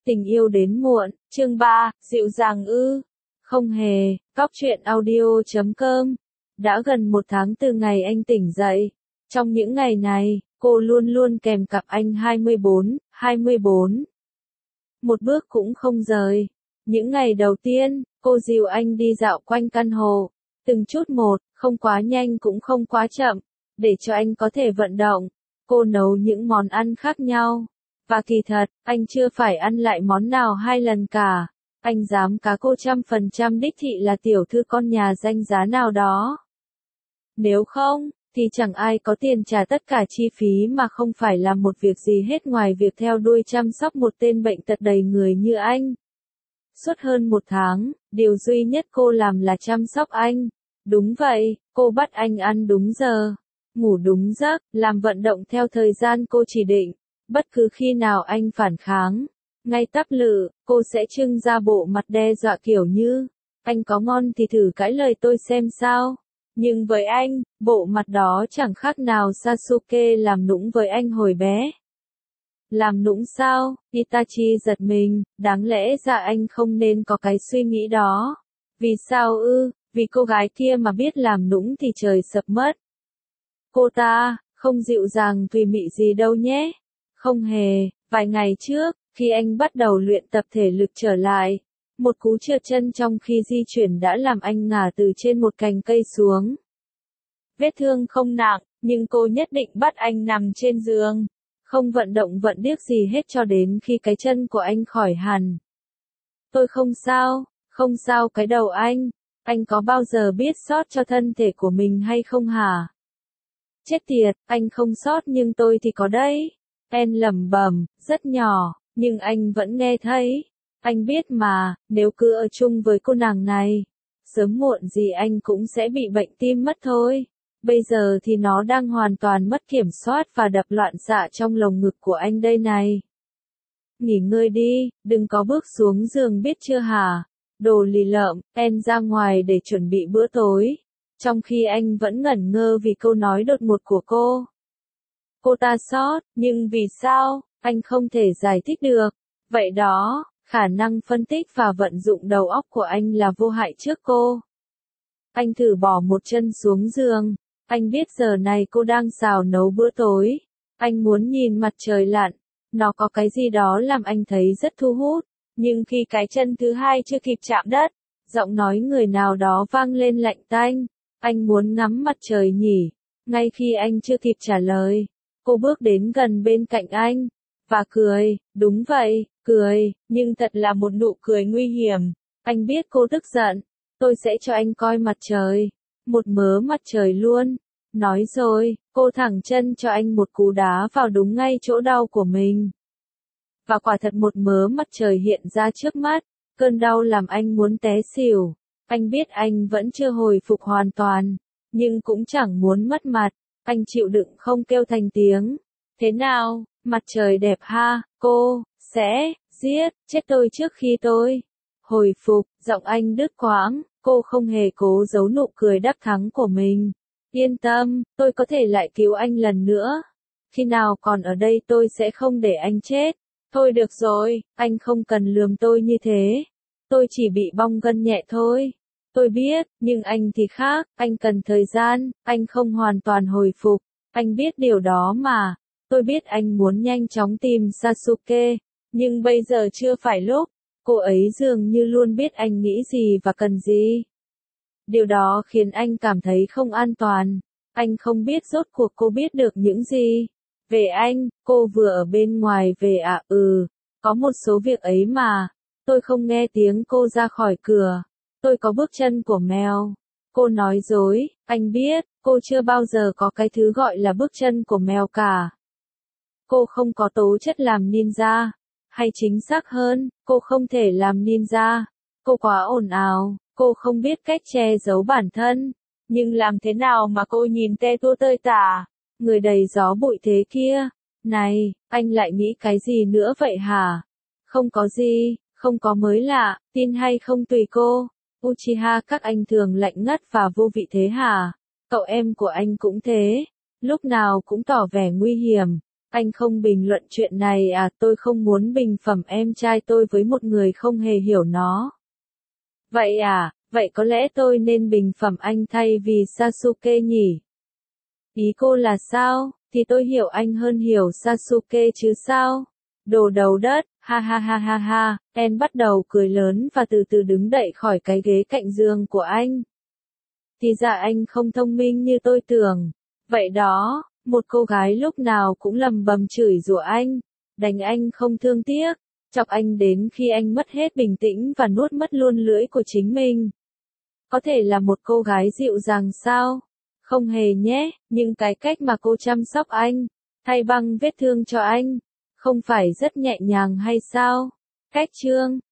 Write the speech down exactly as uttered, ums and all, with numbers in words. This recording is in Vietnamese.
Tình yêu đến muộn, chương ba, dịu dàng ư? Không hề, Góc truyện audio chấm com. Đã gần một tháng từ ngày anh tỉnh dậy. Trong những ngày này, cô luôn luôn kèm cặp anh hai mươi bốn, hai mươi bốn. Một bước cũng không rời. Những ngày đầu tiên, cô dìu anh đi dạo quanh căn hộ. Từng chút một, không quá nhanh cũng không quá chậm. Để cho anh có thể vận động. Cô nấu những món ăn khác nhau. Và kỳ thật, anh chưa phải ăn lại món nào hai lần cả. Anh dám cá cô trăm phần trăm đích thị là tiểu thư con nhà danh giá nào đó. Nếu không, thì chẳng ai có tiền trả tất cả chi phí mà không phải làm một việc gì hết ngoài việc theo đuôi chăm sóc một tên bệnh tật đầy người như anh. Suốt hơn một tháng, điều duy nhất cô làm là chăm sóc anh. Đúng vậy, cô bắt anh ăn đúng giờ, ngủ đúng giấc, làm vận động theo thời gian cô chỉ định. Bất cứ khi nào anh phản kháng, ngay tắp lự, cô sẽ trưng ra bộ mặt đe dọa kiểu như, anh có ngon thì thử cãi lời tôi xem sao. Nhưng với anh, bộ mặt đó chẳng khác nào Sasuke làm nũng với anh hồi bé. Làm nũng sao? Itachi giật mình, đáng lẽ ra anh không nên có cái suy nghĩ đó. Vì sao ư? Vì cô gái kia mà biết làm nũng thì trời sập mất. Cô ta, không dịu dàng tùy mị gì đâu nhé. Không hề, vài ngày trước, khi anh bắt đầu luyện tập thể lực trở lại, một cú trượt chân trong khi di chuyển đã làm anh ngã từ trên một cành cây xuống. Vết thương không nặng, nhưng cô nhất định bắt anh nằm trên giường, không vận động vận điếc gì hết cho đến khi cái chân của anh khỏi hẳn. Tôi không sao, không sao cái đầu anh, anh có bao giờ biết sót cho thân thể của mình hay không hả? Chết tiệt, anh không sót nhưng tôi thì có đấy. En lẩm bẩm, rất nhỏ, nhưng anh vẫn nghe thấy. Anh biết mà, nếu cứ ở chung với cô nàng này, sớm muộn gì anh cũng sẽ bị bệnh tim mất thôi. Bây giờ thì nó đang hoàn toàn mất kiểm soát và đập loạn xạ trong lồng ngực của anh đây này. Nghỉ ngơi đi, đừng có bước xuống giường biết chưa hả? Đồ lì lợm, En ra ngoài để chuẩn bị bữa tối. Trong khi anh vẫn ngẩn ngơ vì câu nói đột ngột của cô. Cô ta sót, nhưng vì sao, anh không thể giải thích được. Vậy đó, khả năng phân tích và vận dụng đầu óc của anh là vô hại trước cô. Anh thử bỏ một chân xuống giường. Anh biết giờ này cô đang xào nấu bữa tối. Anh muốn nhìn mặt trời lặn. Nó có cái gì đó làm anh thấy rất thu hút. Nhưng khi cái chân thứ hai chưa kịp chạm đất, giọng nói người nào đó vang lên lạnh tanh. Anh muốn ngắm mặt trời nhỉ. Ngay khi anh chưa kịp trả lời, cô bước đến gần bên cạnh anh, và cười, đúng vậy, cười, nhưng thật là một nụ cười nguy hiểm. Anh biết cô tức giận, tôi sẽ cho anh coi mặt trời, một mớ mặt trời luôn. Nói rồi, cô thẳng chân cho anh một cú đá vào đúng ngay chỗ đau của mình. Và quả thật một mớ mặt trời hiện ra trước mắt, cơn đau làm anh muốn té xỉu. Anh biết anh vẫn chưa hồi phục hoàn toàn, nhưng cũng chẳng muốn mất mặt. Anh chịu đựng không kêu thành tiếng. Thế nào, mặt trời đẹp ha, cô, sẽ, giết, chết tôi trước khi tôi hồi phục, giọng anh đứt quãng, cô không hề cố giấu nụ cười đắc thắng của mình. Yên tâm, tôi có thể lại cứu anh lần nữa. Khi nào còn ở đây tôi sẽ không để anh chết. Thôi được rồi, anh không cần lườm tôi như thế. Tôi chỉ bị bong gân nhẹ thôi. Tôi biết, nhưng anh thì khác, anh cần thời gian, anh không hoàn toàn hồi phục. Anh biết điều đó mà. Tôi biết anh muốn nhanh chóng tìm Sasuke, nhưng bây giờ chưa phải lúc. Cô ấy dường như luôn biết anh nghĩ gì và cần gì. Điều đó khiến anh cảm thấy không an toàn. Anh không biết rốt cuộc cô biết được những gì. Về anh, cô vừa ở bên ngoài về à ừ, có một số việc ấy mà. Tôi không nghe tiếng cô ra khỏi cửa. Tôi có bước chân của mèo. Cô nói dối, anh biết, cô chưa bao giờ có cái thứ gọi là bước chân của mèo cả. Cô không có tố chất làm ninja. Hay chính xác hơn, cô không thể làm ninja. Cô quá ồn ào, cô không biết cách che giấu bản thân. Nhưng làm thế nào mà cô nhìn te tua tơi tả, người đầy gió bụi thế kia. Này, anh lại nghĩ cái gì nữa vậy hả? Không có gì, không có mới lạ, tin hay không tùy cô. Uchiha các anh thường lạnh ngắt và vô vị thế hả? Cậu em của anh cũng thế, lúc nào cũng tỏ vẻ nguy hiểm. Anh không bình luận chuyện này à, tôi không muốn bình phẩm em trai tôi với một người không hề hiểu nó. Vậy à, vậy có lẽ tôi nên bình phẩm anh thay vì Sasuke nhỉ? Ý cô là sao? Thì tôi hiểu anh hơn hiểu Sasuke chứ sao? Đồ đầu đất, ha ha ha ha ha, En bắt đầu cười lớn và từ từ đứng dậy khỏi cái ghế cạnh giường của anh. Thì ra anh không thông minh như tôi tưởng. Vậy đó, một cô gái lúc nào cũng lầm bầm chửi rủa anh, đánh anh không thương tiếc, chọc anh đến khi anh mất hết bình tĩnh và nuốt mất luôn lưỡi của chính mình. Có thể là một cô gái dịu dàng sao? Không hề nhé, nhưng cái cách mà cô chăm sóc anh, thay băng vết thương cho anh, không phải rất nhẹ nhàng hay sao? Cách chương